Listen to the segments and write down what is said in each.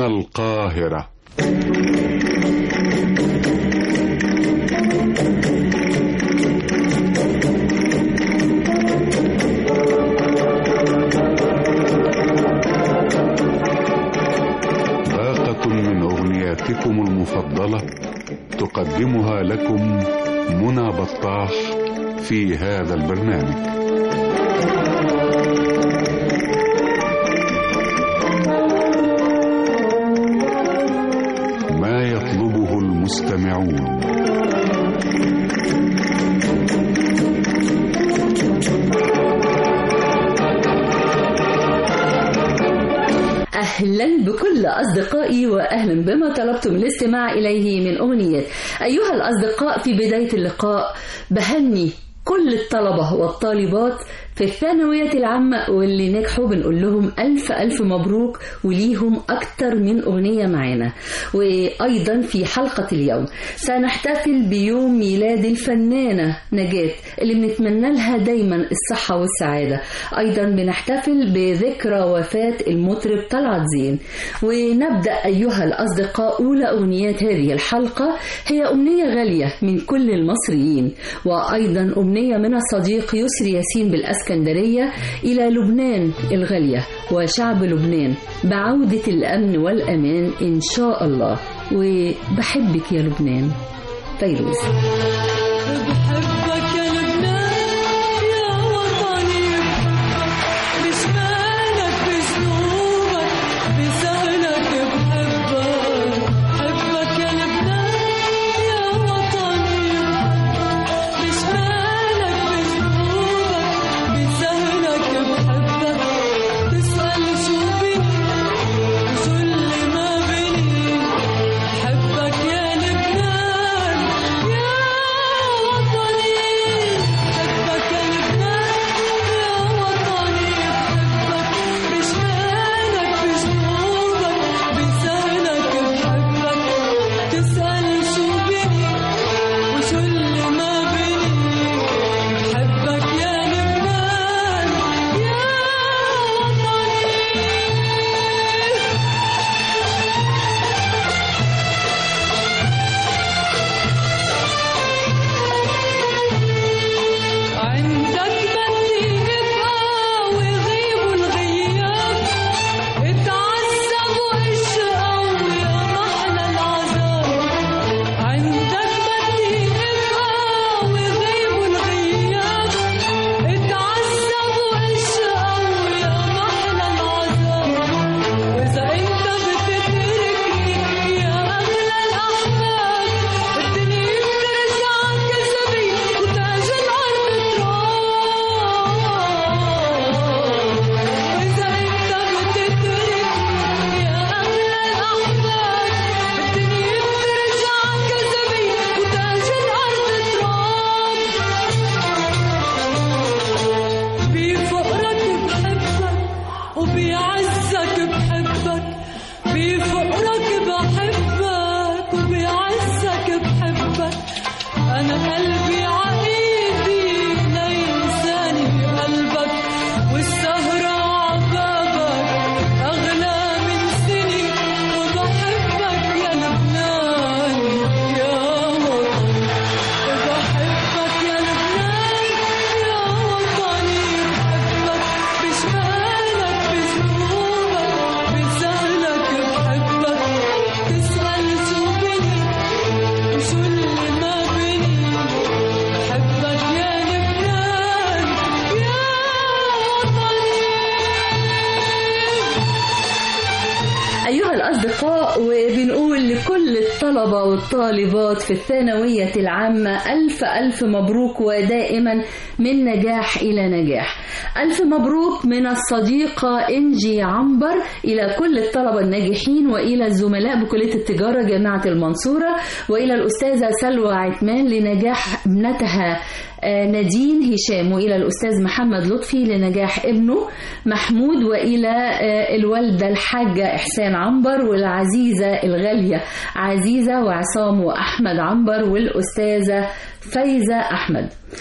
القاهرة. باقة من أغنياتكم المفضلة تقدمها لكم منى بطاح في هذا البرنامج. ما يطلبه المستمعون. أهلا بكل أصدقائي وأهلا بما طلبتم الاستماع إليه من أغنيات. أيها الأصدقاء، في بداية اللقاء بهني كل الطلبة والطالبات في الثانوية العامة واللي نجحوا بنقول لهم ألف ألف مبروك، وليهم أكتر من أغنية معانا. وأيضا في حلقة اليوم سنحتفل بيوم ميلاد الفنانة نجاة اللي بنتمنى لها دايما الصحة والسعادة. أيضا بنحتفل بذكرى وفاة المطرب طلعت زين. ونبدأ أيها الأصدقاء أولى أغنيات هذه الحلقة هي أغنية غالية من كل المصريين، وأيضا أغنية من الصديق يسري ياسين بالأسكندرية إلى لبنان الغالية وشعب لبنان بعودة الأمن والأمان إن شاء الله. وبحبك يا لبنان، فيروز. بحبك يا لبنان يا وطني، بشمالك بجنوبك بسهلك بحبك. حبك يا لبنان يا وطني، بشمالك بجنوبك بسهلك بحبك. تسأل شو بني وشو اللي ما بني. حبك يا لبنان يا وطني، حبك يا لبنان يا وطني. بحبك بشمالك بجنوبك بسهلك بحبك. تسأل شو بني وشو اللي ما بني. حبك يا لبنان يا وطني. عندك بدي ابقى ويغيبوا الغياب. اتعذبوا الشقاوة يا محلى العذاب. عندك بدي ابقى ويغيبوا الغياب. اتعذبوا الشقاوة يا محلى العذاب. وإذا انت بتتركني يا أغلى الأحباب، الدنيا بترجع كذبي وتاج الأرض تراب. وإذا انت بتتركني يا أغلى الأحباب، الدنيا بترجع كذبي وتاج الأرض تراب. بفقرك بحبك وبيعزك بحبك. بفقرك بحبك وبيعزك بحبك. أنا قلبي عقيدي لا ينساني قلبك. والسهرة عبابك أغلى من سني. وبحبك يا لبنان يا وطني. بحبك يا لبنان يا وطني. بحبك بشمالك بجنوبك بسهلك بحبك. تسأل شو بني وشو اللي ما بني. بحبك يا لبنان يا وطني. أيها الأصدقاء، وبنقول لكل الطلبة والطالبات في الثانوية العامة ألف ألف مبروك، ودائما من نجاح إلى نجاح. ألف مبروك من الصديقة إنجي عنبر إلى كل الطلبة الناجحين، وإلى الزملاء بكلية التجارة جامعة المنصورة، وإلى الأستاذة سلوى عثمان لنجاح ابنتها نادين هشام، وإلى الأستاذ محمد لطفي لنجاح ابنه محمود، وإلى الوالدة الحاجة إحسان عنبر، والعزيزة الغالية عزيزة وعصام وأحمد عنبر، والأستاذة فايزة أحمد.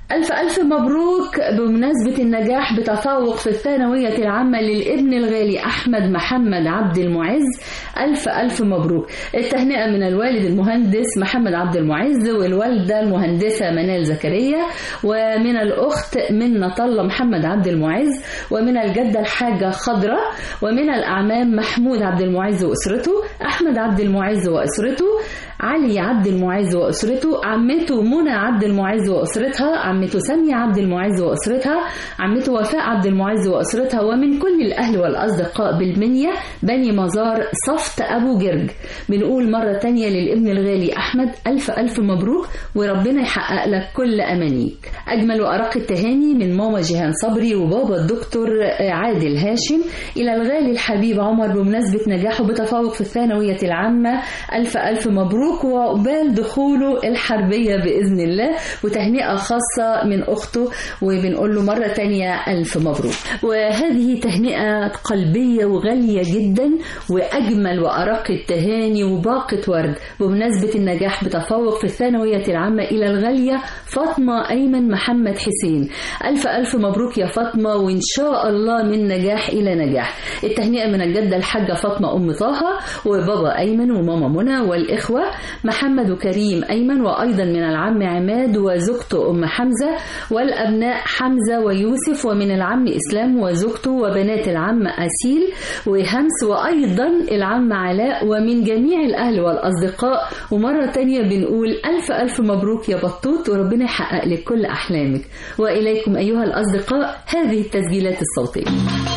ألف مبروك بمناسبة النجاح بتفوق في الثانوية العامة للابن الغالي أحمد محمد عبد المعز. ألف مبروك. التهنئة من الوالد المهندس محمد عبد المعز، والوالدة المهندسة منال زكريا، ومن الأخت منة طلة محمد عبد المعز، ومن الجدة الحاجة خضرة، ومن الأعمام محمود عبد المعز وأسرته، أحمد عبد المعز وأسرته، علي عبد المعز وأسرته، عمته منى عبد المعز وأسرتها، عمته سامية عبد المعز وأسرتها، عمته وفاء عبد المعز وأسرتها، ومن كل الأهل والأصدقاء بالمنيا بني مزار صفت أبو جرج. بنقول مرة تانية للابن الغالي أحمد ألف مبروك، وربنا يحقق لك كل أمانيك. أجمل وأرق التهاني من ماما جيهان صبري وبابا الدكتور عادل هاشم إلى الغالي الحبيب عمر بمناسبة نجاحه بتفوق في الثانوية العامة. ألف مبروك وعقبال دخوله الحربية بإذن الله، وتهنئة خاصة من أخته، وبنقول له مرة تانية ألف مبروك. وهذه تهنئة قلبية وغالية جدا، وأجمل وأرق التهاني وباقة ورد بمناسبة النجاح بتفوق في الثانوية العامة إلى الغالية فاطمة أيمن محمد حسين. ألف مبروك يا فاطمة، وإن شاء الله من نجاح إلى نجاح. التهنئة من الجدة الحاجة فاطمة أم طه، وبابا أيمن وماما منى، والإخوة محمد وكريم أيمن، وأيضا من العم عماد وزوجته أم حمزة، والأبناء حمزة ويوسف، ومن العم إسلام وزوجته، وبنات العم أسيل وهمس، وأيضا العم علاء، ومن جميع الأهل والأصدقاء. ومرة تانية بنقول ألف مبروك يا بطوط، وربنا يحقق لك كل أحلامك. وإليكم أيها الأصدقاء هذه التسجيلات الصوتية.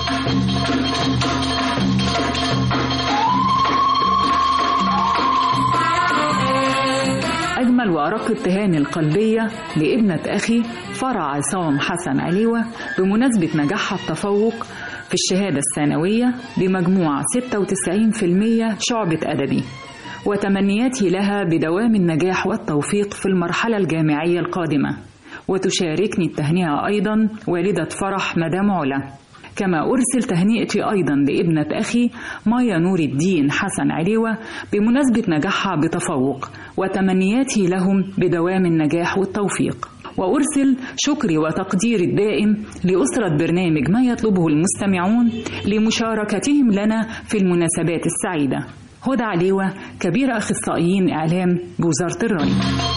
أجمل وأرق التهاني القلبية لابنة أخي فرع عصام حسن عليوة بمناسبة نجاحها التفوق في الشهادة الثانوية بمجموع 96% شعبة أدبي، وتمنياتي لها بدوام النجاح والتوفيق في المرحلة الجامعية القادمة. وتشاركني التهنئة أيضا والدة فرح مدام علا. كما أرسل تهنئتي أيضا لابنة أخي مايا نور الدين حسن عليوة بمناسبة نجاحها بتفوق، وتمنياتي لهم بدوام النجاح والتوفيق. وأرسل شكري وتقديري الدائم لأسرة برنامج ما يطلبه المستمعون لمشاركتهم لنا في المناسبات السعيدة. هدى عليوة، كبير أخصائيين إعلام بوزارة الري.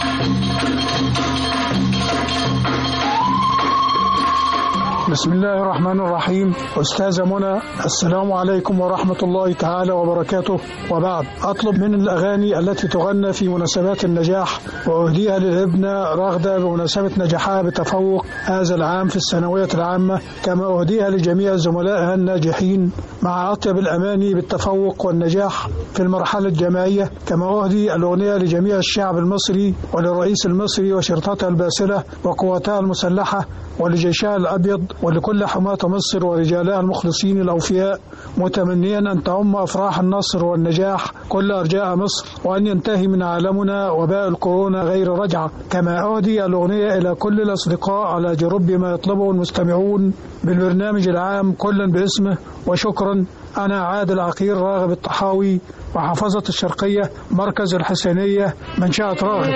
بسم الله الرحمن الرحيم. أستاذة منى، السلام عليكم ورحمة الله تعالى وبركاته. وبعد، أطلب من الأغاني التي تغنى في مناسبات النجاح وأهديها للابنة رغدة بمناسبة نجاحها بتفوق هذا العام في الثانوية العامة، كما أهديها لجميع زملائها الناجحين مع أطيب الأماني بالتفوق والنجاح في المرحلة الجامعية. كما أهدي الأغنية لجميع الشعب المصري وللرئيس المصري وشرطته الباسلة وقواتها المسلحة ولجيشها الأبيض ولكل حماة مصر ورجالها المخلصين الأوفياء، متمنيا أن تعم أفراح النصر والنجاح كل أرجاء مصر، وأن ينتهي من عالمنا وباء الكورونا غير رجعة. كما أهدي الأغنية إلى كل الأصدقاء على جرب ما يطلبه المستمعون بالبرنامج العام كلا باسمه. وشكرا. أنا عادل عقيل راغب الطحاوي، وحافظة الشرقية، مركز الحسينية، منشأة راغب.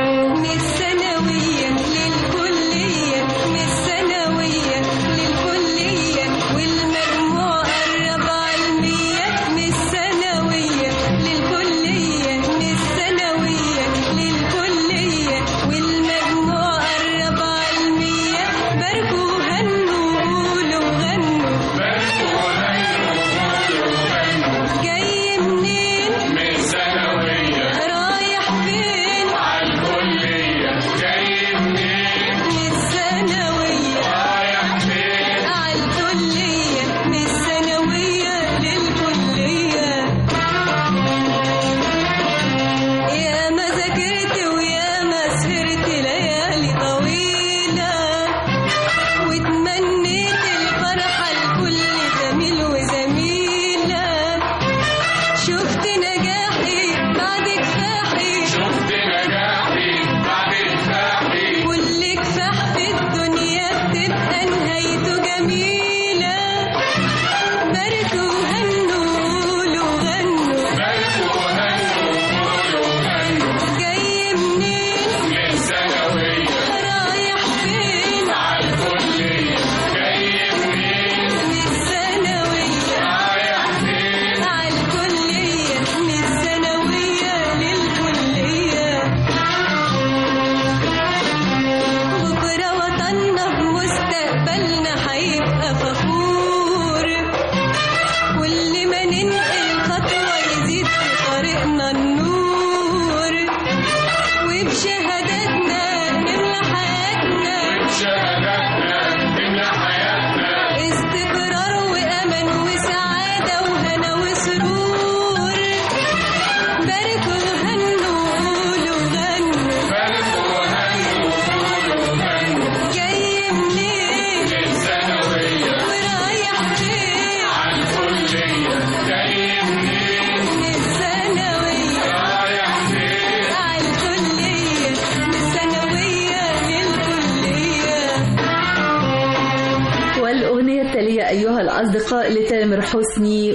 أيها الأصدقاء لتامر حسني،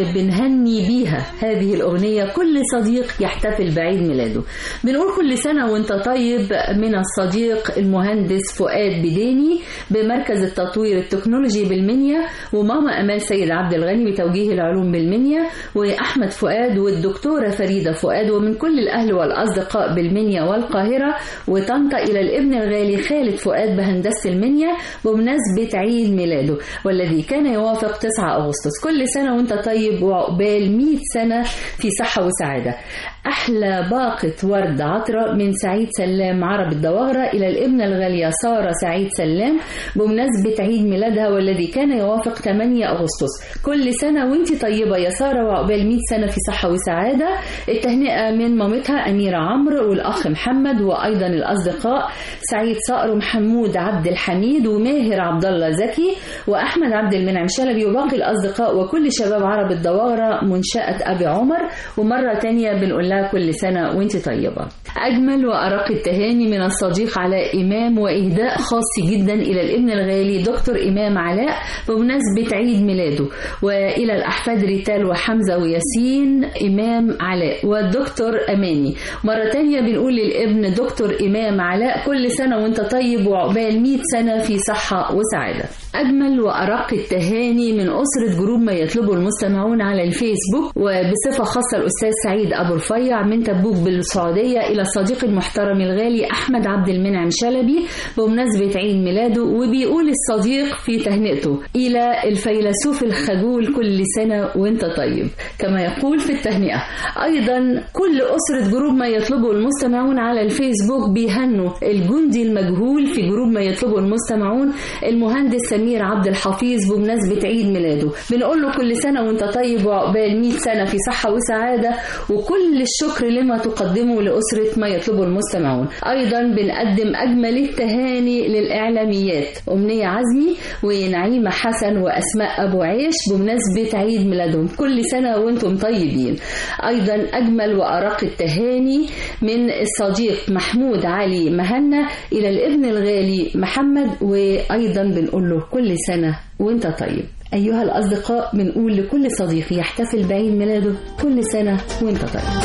وبنهني بيها هذه الأغنية كل صديق يحتفل بعيد ميلاده. بنقول كل سنة وانت طيب من الصديق المهندس فؤاد بديني بمركز التطوير التكنولوجي بالمنيا، وماما أمال سيد عبد الغني بتوجيه العلوم بالمنيا، وأحمد فؤاد والدكتورة فريدة فؤاد، ومن كل الأهل والأصدقاء بالمنيا والقاهرة وطنطا إلى الابن الغالي خالد فؤاد بهندسة المنيا بمناسبة عيد ميلاده والذي كان يوافق 9 أغسطس. كل سنة وانت طيب وعقبال 100 سنة في صحة وسعادة. أحلى باقة ورد عطرة من سعيد سلام عرب الدواغرة إلى الابنة الغالية سارة سعيد سلام بمناسبة عيد ميلادها والذي كان يوافق 8 أغسطس. كل سنة وانت طيبة يا سارة وعقبال 100 سنة في صحة وسعادة. التهنئة من مامتها أميرة عمرو والأخ محمد، وأيضا الأصدقاء سعيد صقر ومحمود عبد الحميد وماهر عبد الله زكي وأحمد عبد المنعم شلبي وباقي الأصدقاء وكل شباب عرب الدواغرة منشأة أبي عمر. ومرة تانية بنقول لها كل سنة وانت طيبة. أجمل وأرق التهاني من الصديق علاء إمام، وإهداء خاص جدا إلى الابن الغالي دكتور إمام علاء بمناسبة عيد ميلاده، وإلى الأحفاد ريتال وحمزة وياسين إمام علاء والدكتور أماني. مرة تانية بنقول للابن دكتور إمام علاء كل سنة وانت طيب وعقبال 100 سنة في صحة وسعادة. أجمل وأرق التهاني من أسرة جروب ما يطلبه المستمعون على الفيسبوك، وبصفة خاصة الأستاذ سعيد أبو رفيع من تبوك بالسعودية إلى الصديق المحترم الغالي أحمد عبد المنعم شلبي بمناسبة عيد ميلاده. وبيقول الصديق في تهنئته إلى الفيلسوف الخجول كل سنة وانت طيب، كما يقول في التهنئة. أيضا كل أسرة جروب ما يطلبه المستمعون على الفيسبوك بيهنوا الجندي المجهول في جروب ما يطلبه المستمعون المهندس سمير عبد الحفيظ بمناسبة عيد ميلاده. بنقول له كل سنة وانت طيب وعقبال 100 سنة في صحة وسعادة، وكل الشكر لما تقدمه لأسرة ما يطلبه المستمعون. أيضا بنقدم أجمل التهاني للإعلاميات أمنية عزمي ونعيمة حسن وأسماء أبو عيش بمناسبة عيد ميلادهم. كل سنة وانتم طيبين. أيضا أجمل وأرق التهاني من الصديق محمود علي مهنا إلى الابن الغالي محمد، وأيضا بنقول له كل سنة وانت طيب. أيها الأصدقاء بنقول لكل صديق يحتفل بعيد ميلاده كل سنة وانت طيب.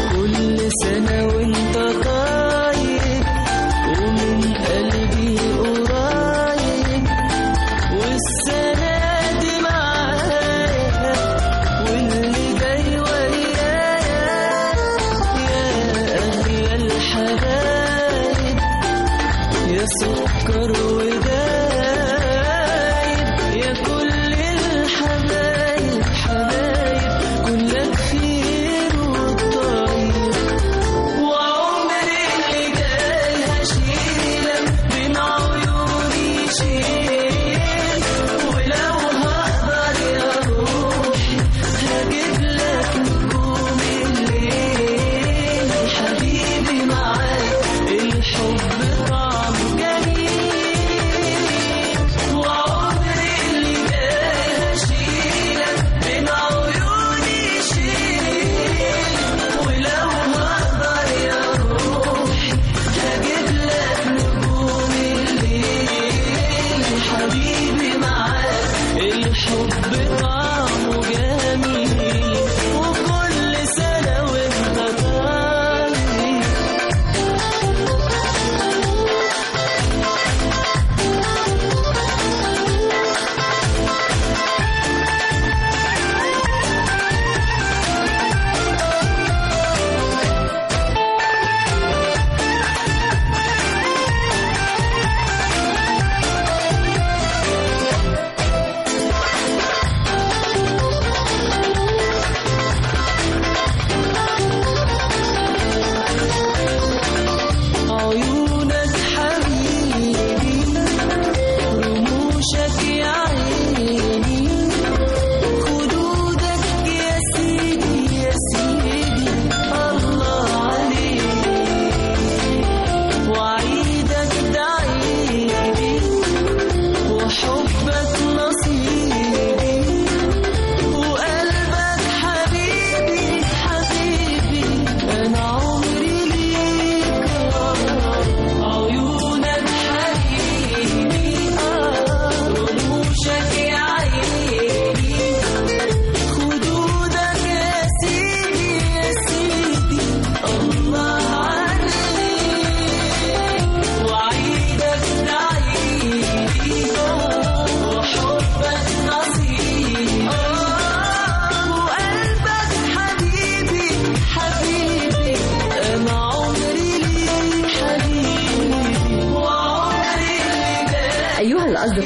كل سنة وانت طيب ومن قلبي قريب، والسنة دي معايا واللي جاي ويايا يا أغلى الحبايب يا سكر ودايب يا كل الحبايب حبايب كلك خير والطيب، وعمري اللي جاي هشيلك بين عيوني شيل، ولو هقدر يا روحي هجيب لك نجوم الليل. حبيبي معاك الحب طعم جميل،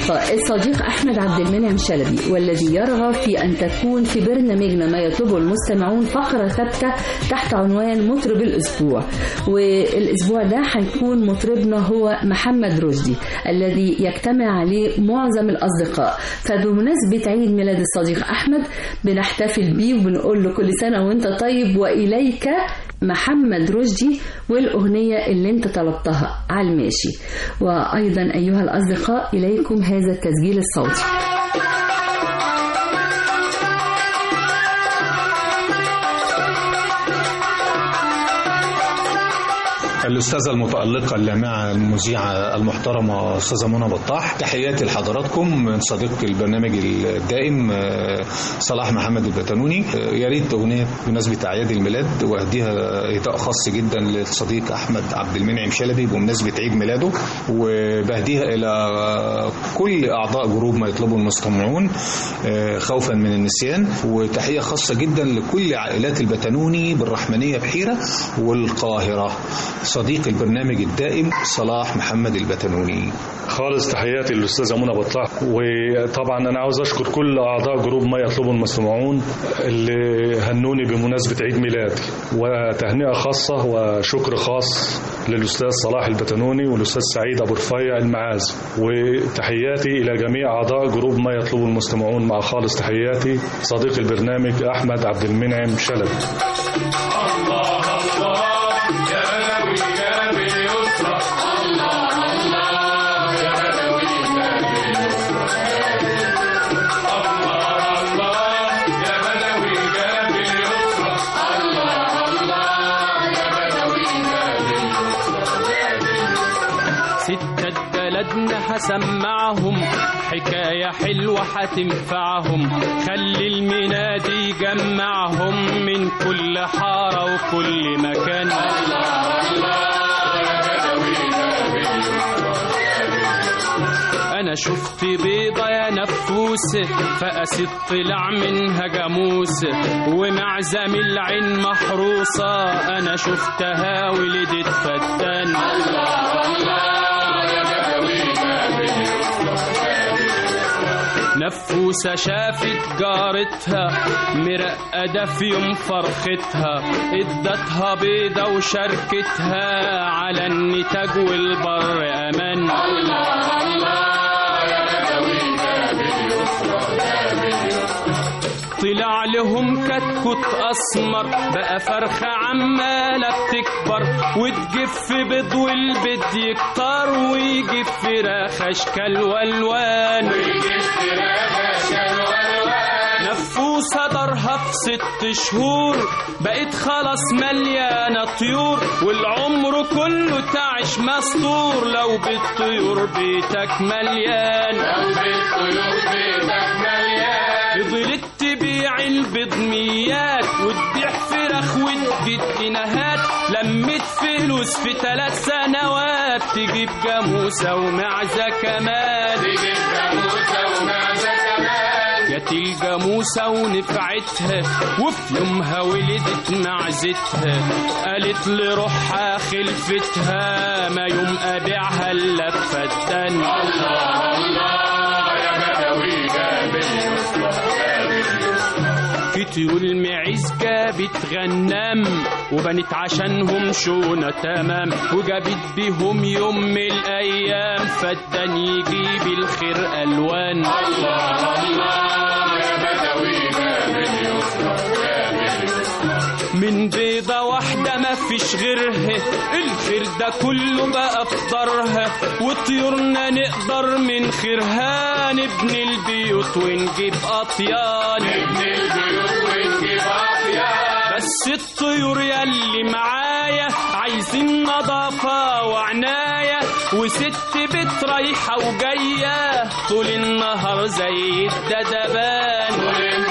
اللقاء الصديق أحمد عبد المنعم شلبي، والذي يرغب في أن تكون في برنامجنا ما يطلبه المستمعون فقرة ثابتة تحت عنوان مطرب الأسبوع. والأسبوع ده هيكون مطربنا هو محمد رشدي الذي يجتمع عليه معظم الأصدقاء. فبمناسبة عيد ميلاد الصديق أحمد بنحتفل بيه وبنقول له كل سنة وانت طيب، وإليك محمد رشدي والأغنية اللي انت طلبتها على الماشي. وأيضا أيها الأصدقاء إليكم هذا التسجيل الصوتي. الأستاذة المتألقة اللامعة المذيعة المحترمة أستاذة منى بطاح، تحياتي لحضراتكم من صديق البرنامج الدائم صلاح محمد البتنوني. يا ريت أغنية بمناسبة أعياد الميلاد وأهديها إهداء خاص جدا للصديق أحمد عبد المنعم شلبي بمناسبة عيد ميلاده، وبهديها إلى كل أعضاء جروب ما يطلبه المستمعون خوفا من النسيان. وتحية خاصة جدا لكل عائلات البتنوني بالرحمنية بحيرة والقاهرة. صديق البرنامج الدائم صلاح محمد البتنوني. خالص تحياتي للأستاذة منى بطاح. وطبعا أنا عاوز أشكر كل أعضاء جروب ما يطلبه المستمعون اللي هنوني بمناسبة عيد ميلادي، وتهنئة خاصة وشكر خاص للأستاذ صلاح البتنوني والأستاذ سعيد أبو رفيع المعازي. وتحياتي إلى جميع أعضاء جروب ما يطلبه المستمعون، مع خالص تحياتي صديق البرنامج أحمد عبد المنعم شلبي. هسمعهم حكاية حلوة هتنفعهم، خلي المنادي يجمعهم من كل حارة وكل مكان. أنا شفت بيضة يا نفوس فقست طلع منها جاموس، ومعزم العين محروسة أنا شفتها ولدت فتان. نفوسة شافت جارتها مرقدة في يوم فرختها، ادتها بيضة وشاركتها على النتاج والبر أمان. الله الله يا بدوي طلع لهم كتكوت أسمر بقى فرخة عمالة بتكبر وتجف بيض والبيض يكتر ويجيب فراخ أشكال والوان. نفوسة دارها في 6 شهور بقت خلاص مليانة طيور، والعمر كله تعيش مستور لو بالطيور بيتك مليان. فضلت تبيع البيض ميات وتبيع فراخ وتجيب جنيهات، لمت فلوس في 3 سنوات تجيب جاموسة ومعزة كمان. جت الجاموسة ونفعتها وفي يومها ولدت معزتها، قالت لروحها خلفتها ما يوم أبيعها إلا بفتان. الله الله يا بدوي جابت كتير المعيز جابت غنام وبنت عشانهم شونة تمام، وجابت بيهم يوم من الأيام فتان يجيب الخير ألوان. الله الله يا بدوي من بيضة واحدة ما فيش غيرها، الخير ده كله بقى في دارها، وطيورنا نقدر من خيرها نبني البيوت ونجيب أطيان. بس الطيور ياللي معايا عايزين نظافة وعناية، وست بيت رايحة وجاية طول النهار زي الدبان.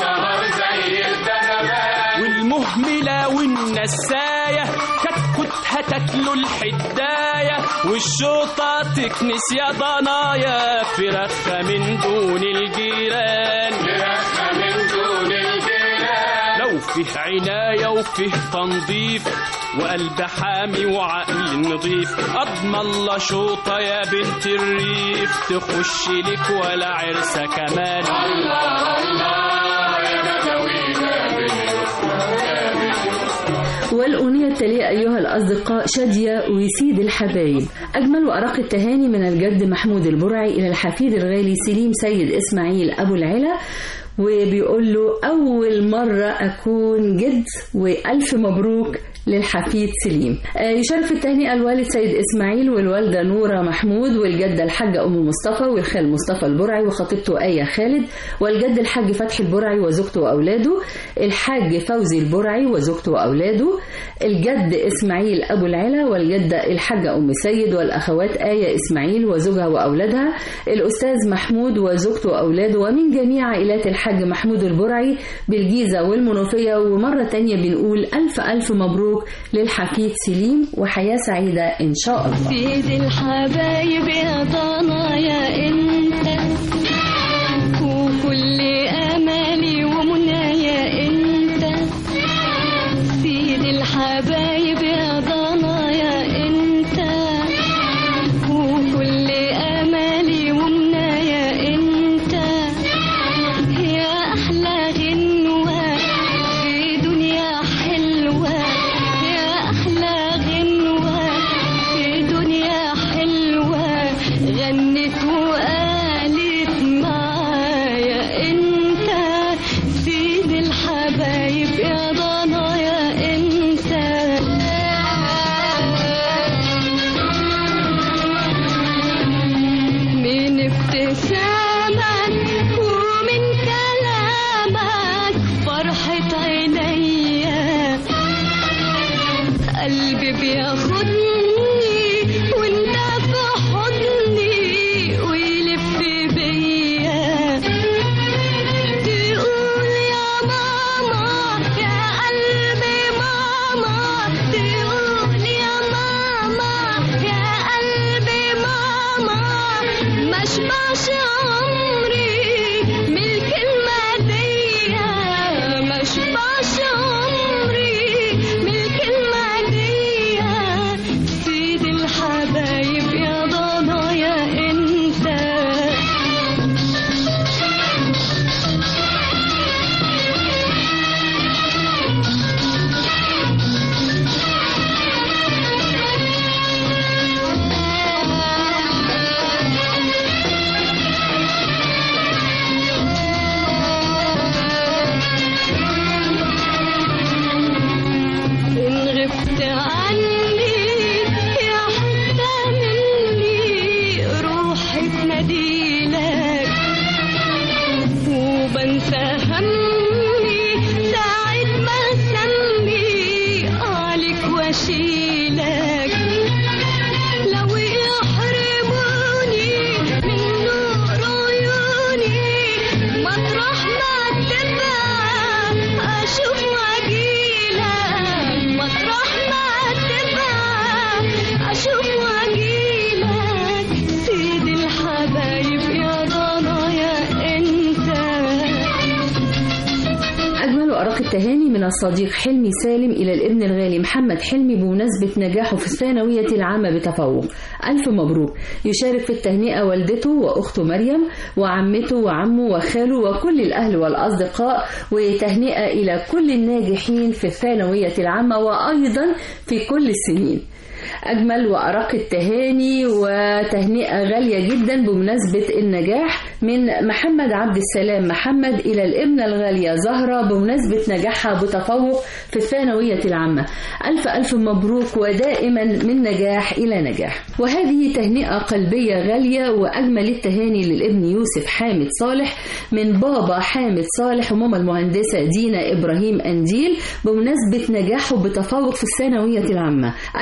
والمهملة والنساية كتكوتها تاكلوا الحداية، والشوطة تكنس يا ضنايا فرخة من دون الجيران. لو وفيه عناية وفيه تنظيف وقلب حامي وعقل نظيف. أضمن الله شوطة يا بنت الريف تخش لك ولا عرسة كمان. الله الله يا بدوينا والأغنية التالية أيها الأصدقاء شادية وسيد الحبايب. أجمل وأرق التهاني من الجد محمود البرعي إلى الحفيد الغالي سليم سيد إسماعيل أبو العلا، وبيقول له أول مرة أكون جد وألف مبروك للحفيد سليم. يشارك في التهنئة الوالد سيد إسماعيل والوالدة نورة محمود والجدة الحاجة أم مصطفى والخال مصطفى البرعي وخطيبته آية خالد والجد الحاج فتحي البرعي وزوجته وأولاده، الحاج فوزي البرعي وزوجته وأولاده، الجد إسماعيل أبو العلا والجدة الحاجة أم سيد والأخوات آية إسماعيل وزوجها وأولادها، الأستاذ محمود وزوجته وأولاده، ومن جميع عائلات الحاج محمود البرعي بالجيزة والمنوفية. ومرة تانية بنقول ألف ألف مبروك للحفيد سليم وحياة سعيدة إن شاء الله. سيد الحبايب يا ضنايا انت وكل امالي ومنايا انت. سيد الحبايب يا ضنايا انت وكل امالي ومنايا انت. يا احلى غنوة في دنيا حلوة، يا احلى غنوة في دنيا حلوة غنت وقالت معايا انت. سيد الحبايب يا ضنايا انت. من ابتسامك ومن كلامك فرحة عينيا قلبي بياخدني وانت في حضني ويلف بيا. تقول يا ماما يا قلبي ماما، تقول يا ماما يا قلبي ماما. ما اشبعش عمري من الكلمة دي، ما اشبعش عمري من الكلمة دي. سيد الحبايب يا ضنايا انت. إن غبت عني يا حتة مني روحي تناديلك وبنسى همي ساعة ما سمي عليك واشيلك. لو يحرموني من نور عيوني مطرح ما تبقى أشوف وأجيلك، مطرح ما تبقى أشوف وأجيلك. سيد الحبايب يا ضنايا انت. أجمل وأرق التهاني من الصديق حلمي سالم إلى الابن الغالي محمد حلمي بمناسبة نجاحه في الثانوية العامة بتفوق. ألف مبروك. يشارك في التهنئة والدته وأخته مريم وعمته وعمه وخاله وكل الأهل والأصدقاء، وتهنئة إلى كل الناجحين في الثانوية العامة وأيضا في كل السنين. أجمل وأرق التهاني وتهنئة غالية جدا بمناسبة النجاح من محمد عبد السلام محمد إلى الابنة الغالية زهرة بمناسبة نجاحها بتفوق في الثانوية العامة. ألف ألف مبروك ودائما من نجاح إلى نجاح. وهذه تهنئة قلبية غالية وأجمل التهاني للابن يوسف حامد صالح من بابا حامد صالح وماما المهندسة دينا إبراهيم أنديل بمناسبة نجاحه بتفوق في الثانوية العامة. ألف مبروك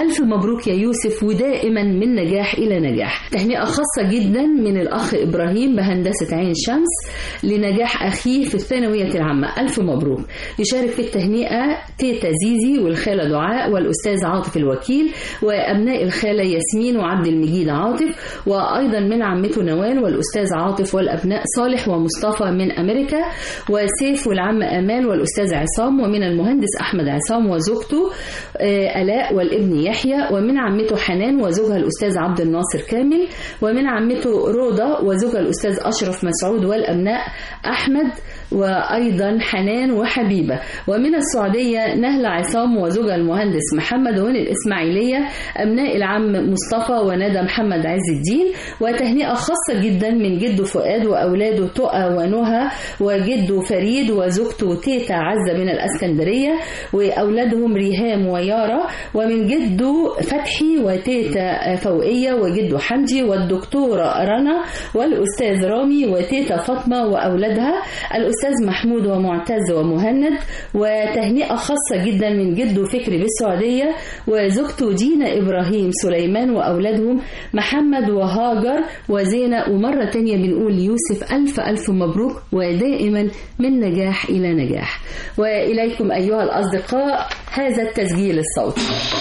مبروك يا يوسف، ودائما من نجاح إلى نجاح. تهنئة خاصة جدا من الأخ إبراهيم بهندسة عين شمس لنجاح أخيه في الثانوية العامة، ألف مبروك. يشارك في التهنئة تيتا زيزي والخالة دعاء والأستاذ عاطف الوكيل وأبناء الخالة ياسمين وعبد المجيد عاطف، وأيضا من عمته نوال والأستاذ عاطف والأبناء صالح ومصطفى من أمريكا، وسيف والعمة أمال والأستاذ عصام، ومن المهندس أحمد عصام وزوجته ألاء والابن يحيى، ومن عمته حنان وزوجها الأستاذ عبد الناصر كامل، ومن عمته روضة وزوجها الأستاذ أشرف مسعود والأبناء أحمد وأيضا حنان وحبيبة، ومن السعودية نهلة عصام وزوجها المهندس محمد، ومن الإسماعيلية أبناء العم مصطفى وندى محمد عز الدين. وتهنئة خاصة جدا من جده فؤاد وأولاده تقى ونهى وجده فريد وزوجته تيتا عزة من الأسكندرية وأولادهم ريهام ويارا، ومن جده فتحي وتيتا فوقية وجده حمدي والدكتورة رنا والأستاذ رامي وتيتا فاطمة وأولادها الأستاذ محمود ومعتز ومهند. وتهنئة خاصة جدا من جده فكري بالسعودية وزوجته دينا إبراهيم سليمان وأولادهم محمد وهاجر وزينة. ومرة تانية بنقول ليوسف ألف ألف مبروك ودائما من نجاح إلى نجاح. وإليكم أيها الأصدقاء هذا التسجيل الصوتي.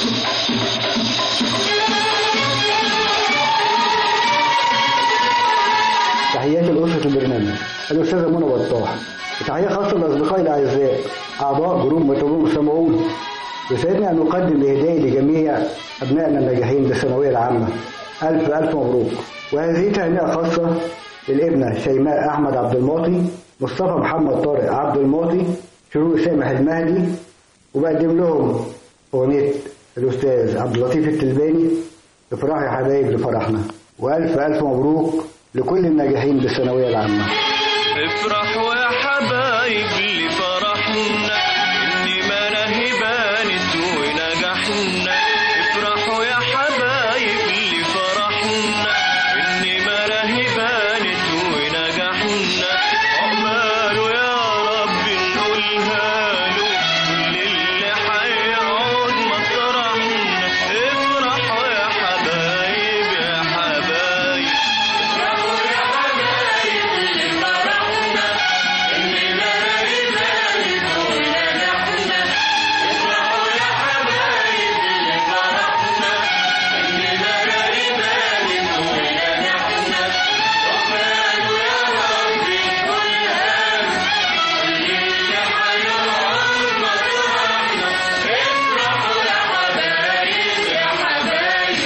تحياتي لأسرة البرنامج الأستاذة منى بطاح. تحية خاصة لأصدقائي الأعزاء أعضاء جروب مطلوب المستمعون. يسعدني أن أقدم الهدايا لجميع أبنائنا الناجحين بالثانوية العامة، ألف ألف مبروك. وهذه تهنئة خاصة للابنة شيماء أحمد عبد المعطي، مصطفى محمد طارق عبد المعطي، شروق سامح المهدي، وبقدم لهم أغنية الأستاذ عبد اللطيف التلباني افرح يا حبايب لفرحنا. وألف ألف مبروك لكل الناجحين بالثانوية العامة. افرحوا يا حبايب لفرحنا إني مناهي بانت ونجحنا. افرحوا يا حبايب لفرحنا إني مناهي بانت ونجحنا. عقباله يا رب نقولها له كل اللي هيقعد مطرحنا. افرحوا يا حبايب يا حبايب. افرحوا يا حبايب لفرحنا إني مناهي بانت ونجحنا. افرحوا يا حبايب لفرحنا إني مناهي بانت ونجحنا. عقباله يا رب نقولها له كل اللي هيقعد مطرحنا. افرحوا يا حبايب يا حبايب.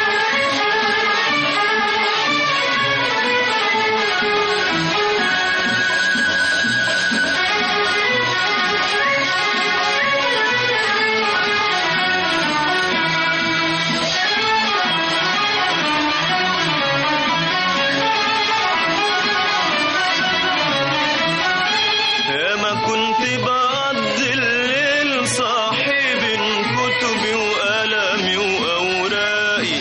ياما كنت بقضي الليل صاحي بين كتبي وقلمي وأوراقي،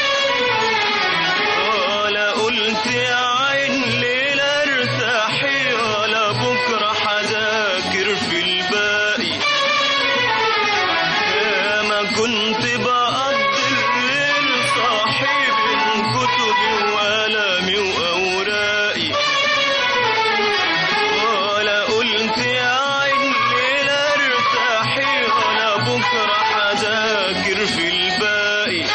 ولا قلت يا عين ليلة ارتاحي ولا بكرة هذاكر في الباقي. ياما كنت بقضي الليل صاحي بين كتبي وقلمي وأوراقي، ولا قلت يا عين ليلة ارتاحي ولا بكرة هذاكر في الباقي.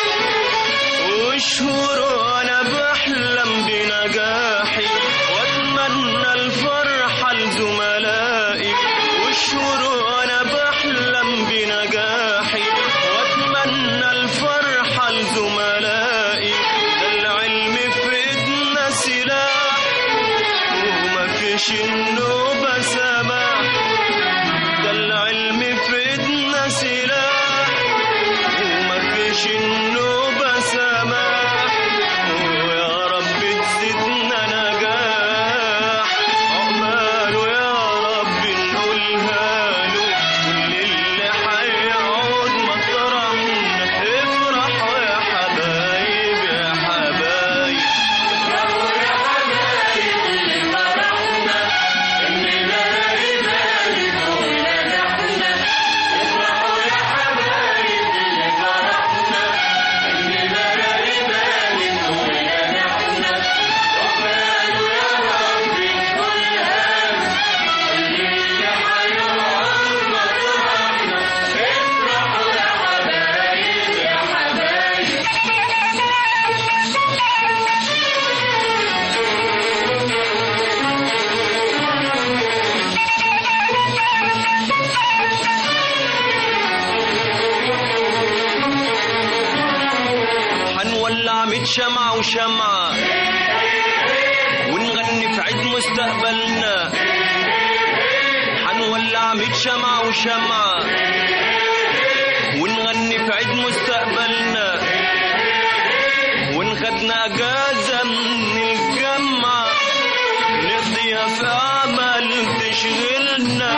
وشهور وانا بحلم بنجاحي واتمنى الفرحة لزملائي. وشهور وانا بحلم بنجاحي واتمنى الفرحة لزملائي. ده العلم في ايدنا سلاح وما فيش النوبة سماح. ده العلم في ايدنا سلاح وما فيش النوبة سماح. ويا رب تزيدنا نجاح. عقباله يا رب نقولها له كل اللي هيقعد مطرحنا. افرحوا يا حبايب يا حبايب. افرحوا يا حبايب لفرحنا إني مناهي بانت ونجحنا. افرحوا يا حبايب لفرحنا ميت شمعة وشمعة ونغني في عيد مستقبلنا. حنولع ميت شمعة وشمعة ونغني في عيد مستقبلنا. ونخدنا اجازة من الجامعة نقضيها في أعمال تشغلنا.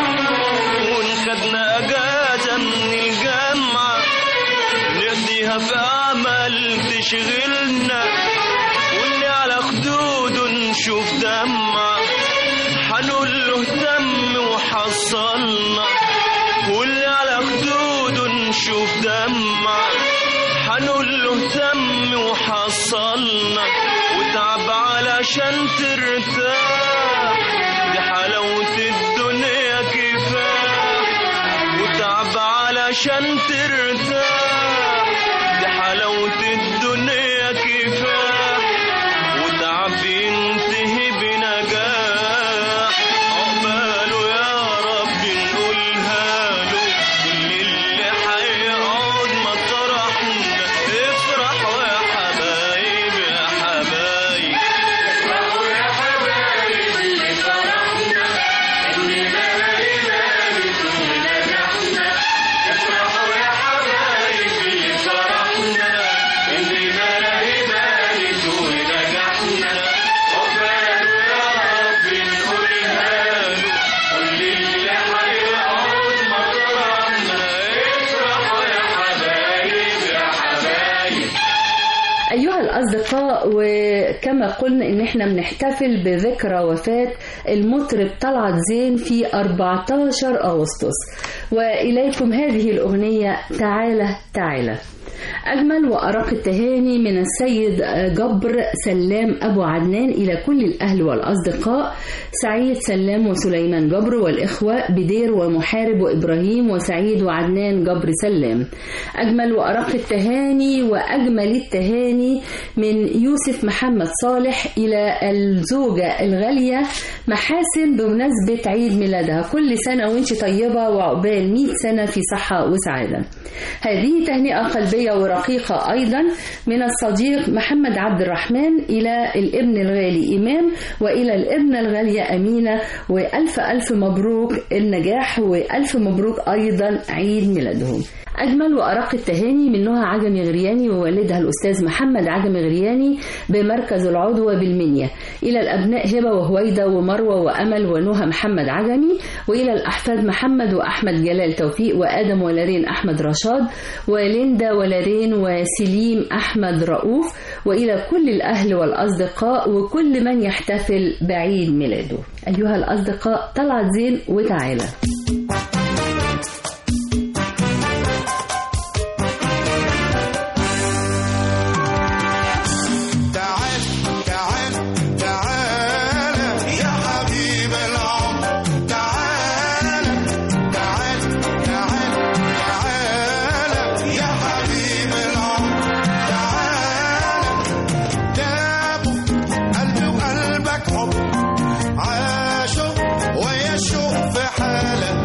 ونخدنا اجازة من الجامعة نقضيها في أعمال تشغلنا. واللي على خدوده نشوف دمع حنقول له دم وحصلنا. واللي على خدوده نشوف دمع حنقول له دم وحصلنا. وتعب علشان ترتاح دي حلاوة الدنيا كفاح. وتعب علشان ترتاح دي حلاوة الدنيا كفاح. وتعب ينتهي بنجاح عقباله يا رب نقولها له. كل اللي هيقعد مطرحنا افرحوا يا حبايب يا حبايب. افرحوا يا حبايب اللي فرحنا اللي ملاقينا بتقول نجحنا. افرحوا يا حبايب اللي فرحنا اللي ملاقينا بتقول نجحنا. عقباله يا رب نقولها له. كل اللي هيقعد مطرحنا افرحوا يا حبايب يا حبايب. أيها الأصدقاء، وكما قلنا إن إحنا بنحتفل بذكرى وفاة المطرب طلعت زين في 14 أغسطس. وإليكم هذه الأغنية تعالى تعالى. أجمل وأرق التهاني من السيد جبر سلام أبو عدنان إلى كل الأهل والأصدقاء. سعيد سلام وسليمان جبر والإخوة بدير ومحارب وإبراهيم وسعيد وعدنان جبر سلام. أجمل وأرق التهاني وأجمل التهاني من يوسف محمد صالح إلى الزوجة الغالية محاسن بمناسبة عيد ميلادها. كل سنة وانت طيبة وعقبال 100 سنة في صحة وسعادة. هذه تهنئة قلبية ورقيقة أيضا من الصديق محمد عبد الرحمن إلى الابن الغالي إمام وإلى الابنة الغالية أمينة. وألف ألف مبروك النجاح وألف مبروك أيضا عيد ميلادهم. أجمل وأرق التهاني من نهى عجمي غرياني ووالدها الأستاذ محمد عجمي غرياني بمركز العضوة بالمنيا. إلى الأبناء هبة وهويدة ومروة وأمل ونهى محمد عجمي. وإلى الأحفاد محمد وأحمد جلال توفيق وآدم ولارين أحمد رشاد وليندا ولارين وسليم أحمد رؤوف. وإلى كل الأهل والأصدقاء وكل من يحتفل بعيد ميلاده. أيها الأصدقاء، طلعت زين وتعالى. عاشق ويشوق في حاله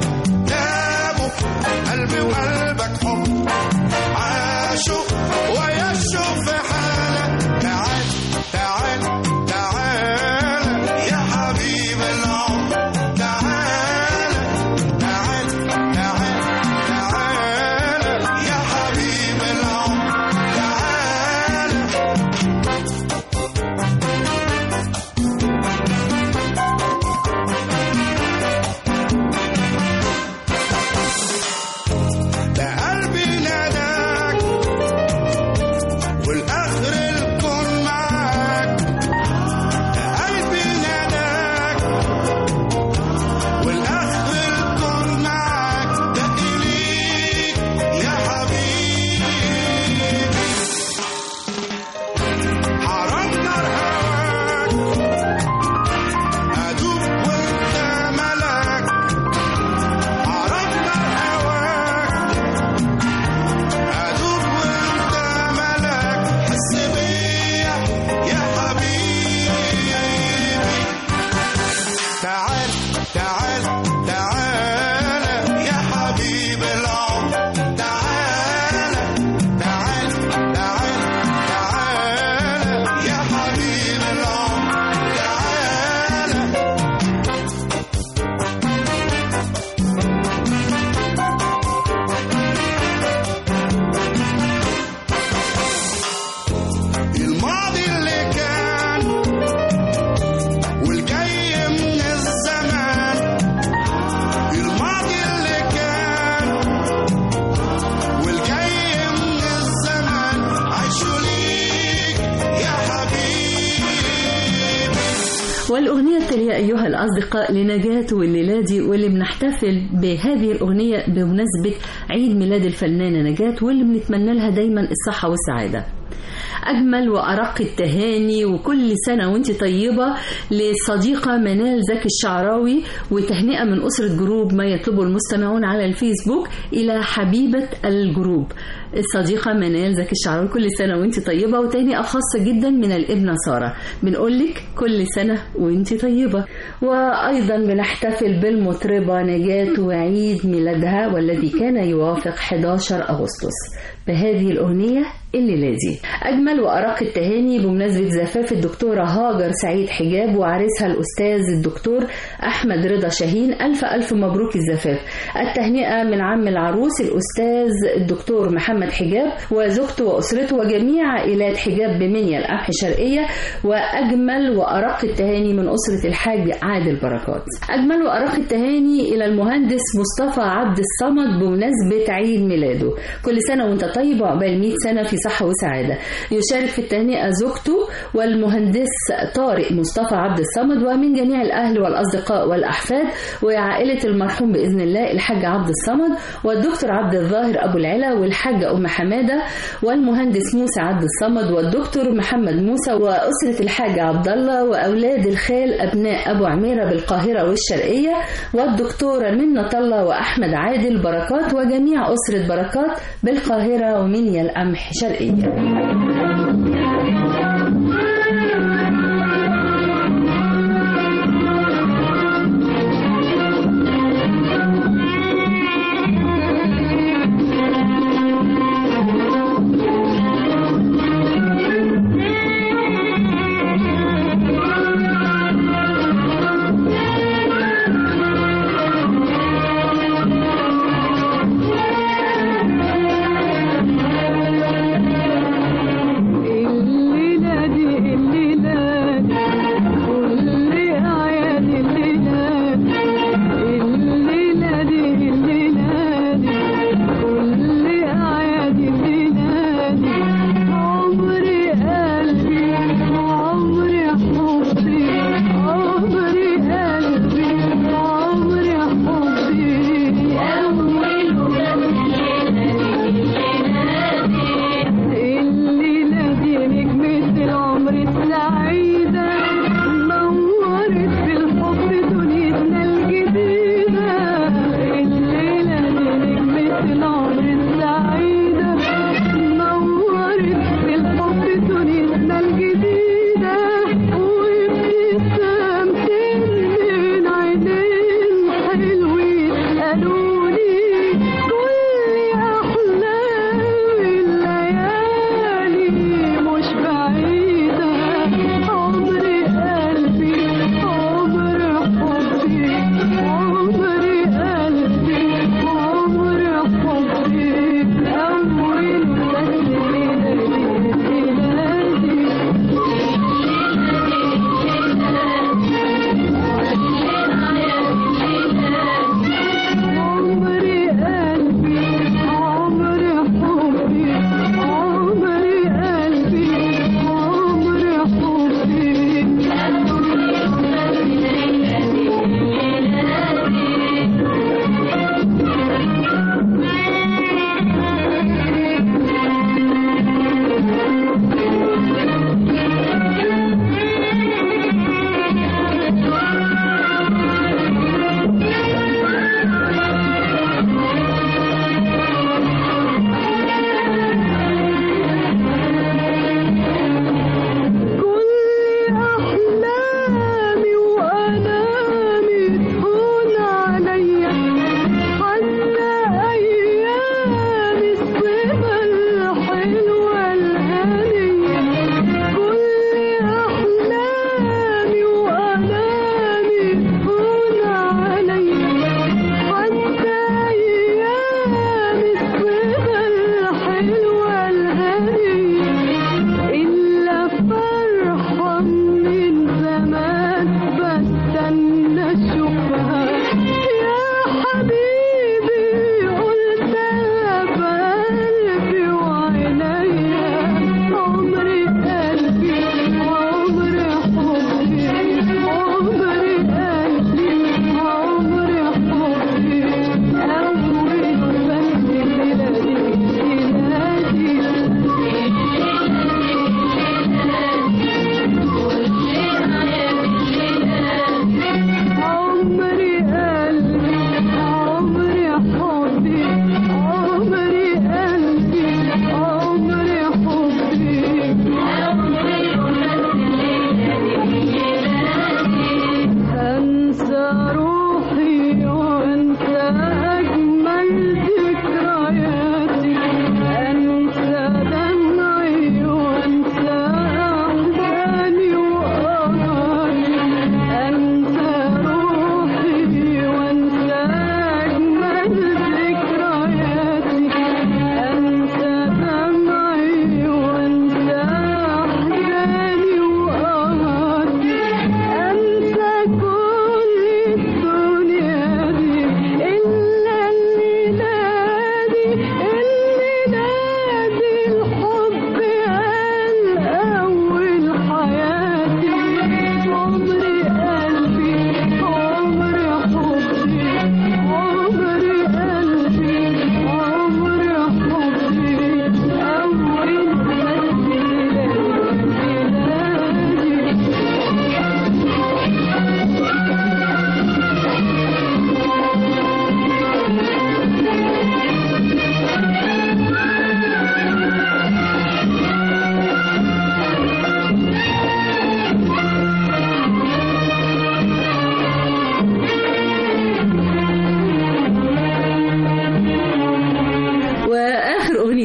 والأغنية التالية أيها الأصدقاء لنجاة والليلادي، واللي بنحتفل بهذه الأغنية بمناسبة عيد ميلاد الفنانة نجاة، واللي بنتمنى لها دايما الصحة والسعادة. أجمل وأرق التهاني وكل سنة وانت طيبة للصديقة منال زكي الشعراوي، وتهنئة من أسرة جروب ما يطلبه المستمعون على الفيسبوك إلى حبيبة الجروب الصديقة منال زكي الشعراوي، كل سنة وانت طيبة. وتهنئة خاصة جدا من الابنة سارة، بنقولك كل سنة وانت طيبة. وأيضا بنحتفل بالمطربة نجاة وعيد ميلادها والذي كان يوافق 11 أغسطس بهذه الأغنية الليلة دي. أجمل وأرق التهاني بمناسبة زفاف الدكتورة هاجر سعيد حجاب وعريسها الأستاذ الدكتور أحمد رضا شاهين، ألف ألف مبروك الزفاف. التهنئة من عم العروس الأستاذ الدكتور محمد حجاب وزوجته وأسرته وجميع عائلات حجاب بمنيا القمح الشرقية. وأجمل وأرق التهاني من أسرة الحاج عادل بركات. أجمل وأرق التهاني إلى المهندس مصطفى عبد الصمد بمناسبة عيد ميلاده، كل سنة وانت طيب وعقبال 100 سنة في صحة وسعادة. يشارك في التهنئة زوجته والمهندس طارق مصطفى عبد الصمد ومن جميع الأهل والأصدقاء والأحفاد وعائلة المرحوم بإذن الله الحاج عبد الصمد والدكتور عبد الظاهر أبو العلا والحاجة أم حمادة والمهندس موسى عبد الصمد والدكتور محمد موسى وأسرة الحاج عبد الله وأولاد الخال أبناء أبو عميرة بالقاهرة والشرقية والدكتورة منة الله وأحمد عادل بركات وجميع أسرة بركات بالقاهرة ومنيا القمح شرقية.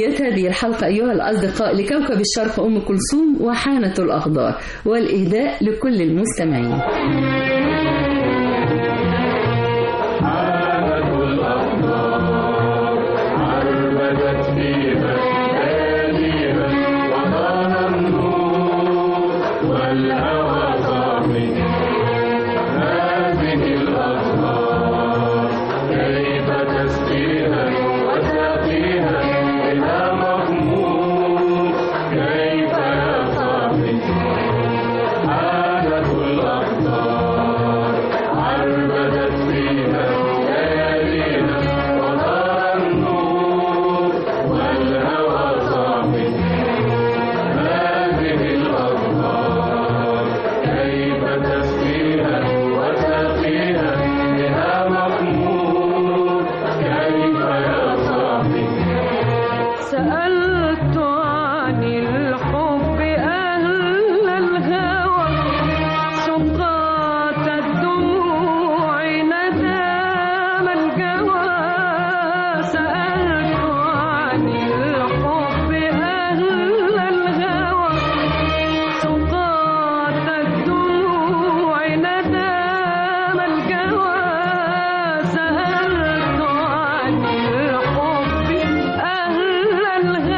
أغنية هذه الحلقة أيها الأصدقاء لكوكب الشرق أم كلثوم وحانة الأخضار، والإهداء لكل المستمعين. سألت عن الحب أهل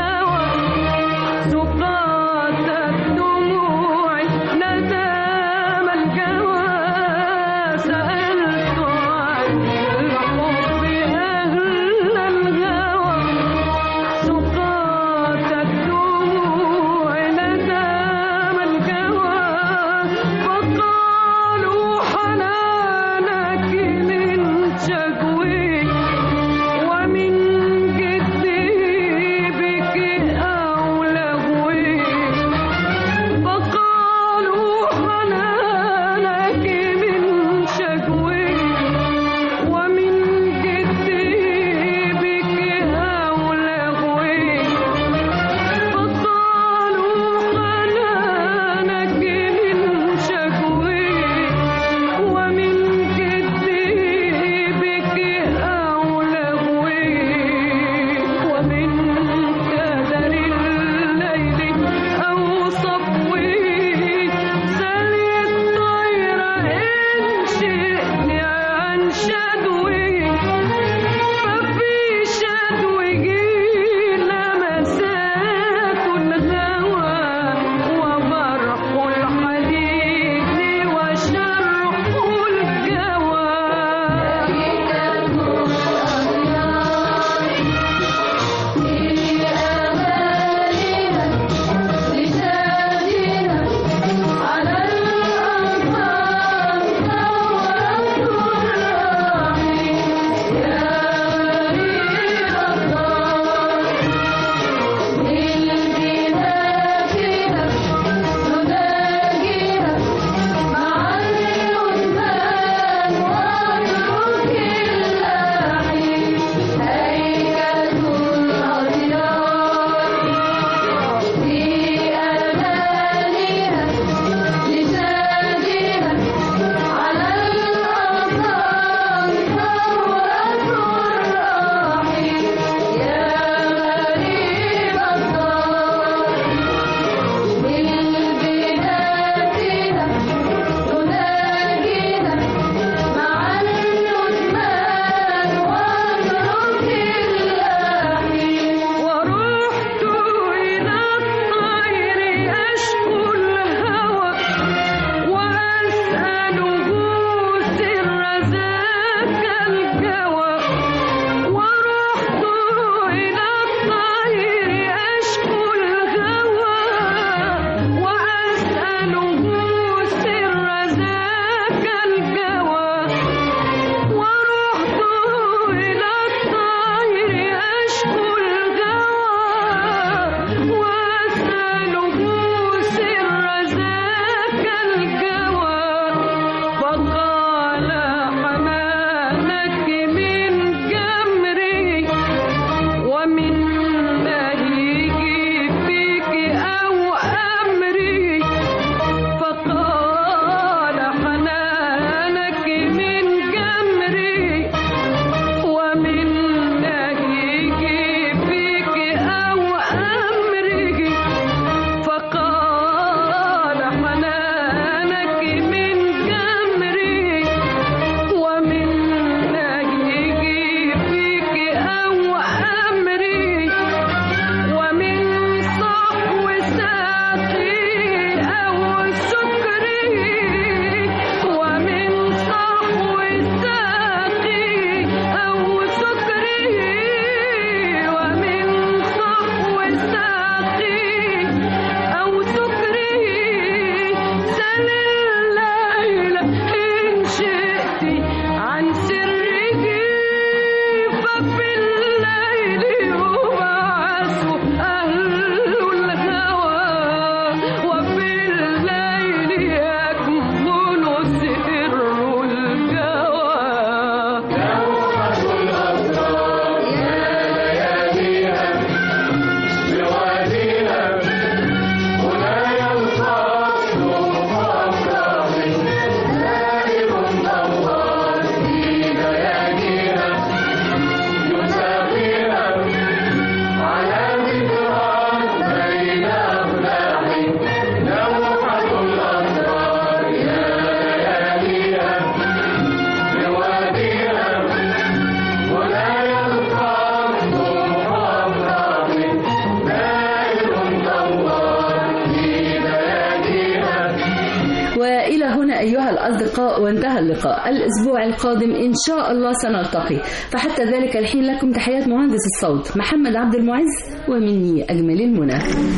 أيها الأصدقاء، وانتهى اللقاء. الأسبوع القادم إن شاء الله سنلتقي، فحتى ذلك الحين لكم تحيات مهندس الصوت محمد عبد المعز، ومني أجمل المنى.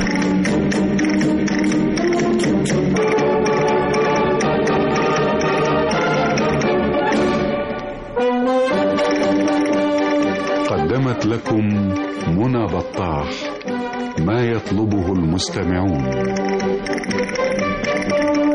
قدمت لكم منى بطاح ما يطلبه المستمعون.